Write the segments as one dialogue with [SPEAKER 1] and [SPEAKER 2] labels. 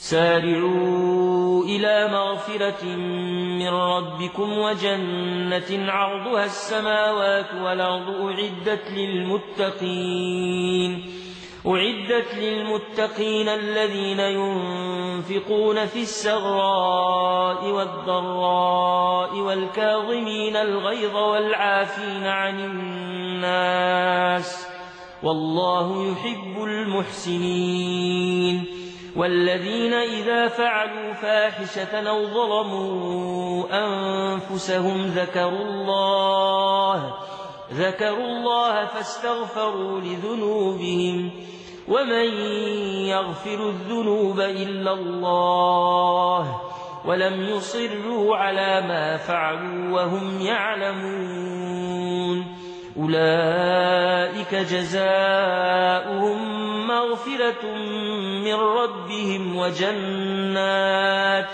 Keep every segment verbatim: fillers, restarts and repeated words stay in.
[SPEAKER 1] سارعوا إلى مغفرة من ربكم وجنة عرضها السماوات والأرض أعدت للمتقين أعدت للمتقين الذين ينفقون في السراء والضراء والكاظمين الغيظ والعافين عن الناس والله يحب المحسنين. والذين إذا فعلوا فاحشة أو ظلموا أنفسهم ذكروا الله ذكروا الله فاستغفروا لذنوبهم ومن يغفر الذنوب إلا الله ولم يصروا على ما فعلوا وهم يعلمون أولئك جزاؤهم مغفرة من ربهم وجنات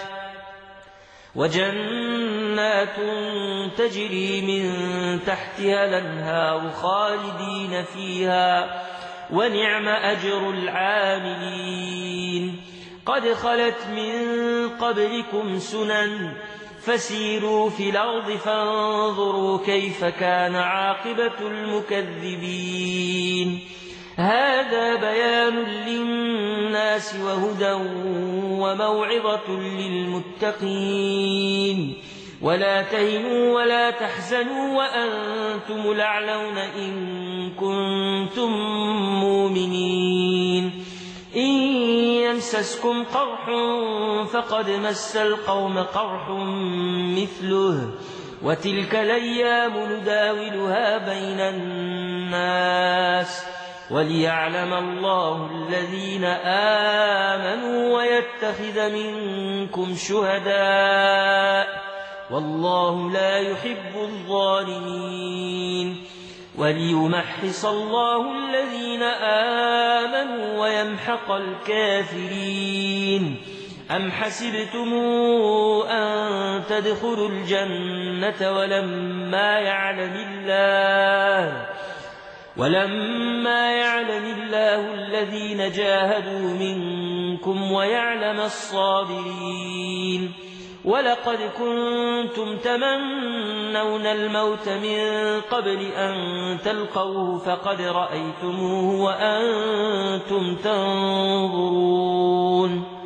[SPEAKER 1] وجنات تجري من تحتها الأنهار خالدين فيها ونعم أجر العاملين. قد خلت من قبلكم سنن فسيروا في الأرض فانظروا كيف كان عاقبة المكذبين. هذا بيان للناس وهدى وموعظة للمتقين. ولا تهنوا ولا تحزنوا وأنتم الأعلون إن كنتم مؤمنين. إن يمسسكم قرح فقد مس القوم قرح مثله وتلك الأيام نداولها بين الناس وليعلم الله الذين آمنوا ويتخذ منكم شهداء والله لا يحب الظالمين. وليمحص الله الذين آمنوا ويمحق الكافرين. أم حسبتم أن تدخلوا الجنة ولما يعلم الله ولما يعلم الله الذين جاهدوا منكم ويعلم الصابرين. ولقد كنتم تمنون الموت من قبل أن تلقوه فقد رأيتموه وأنتم تنظرون.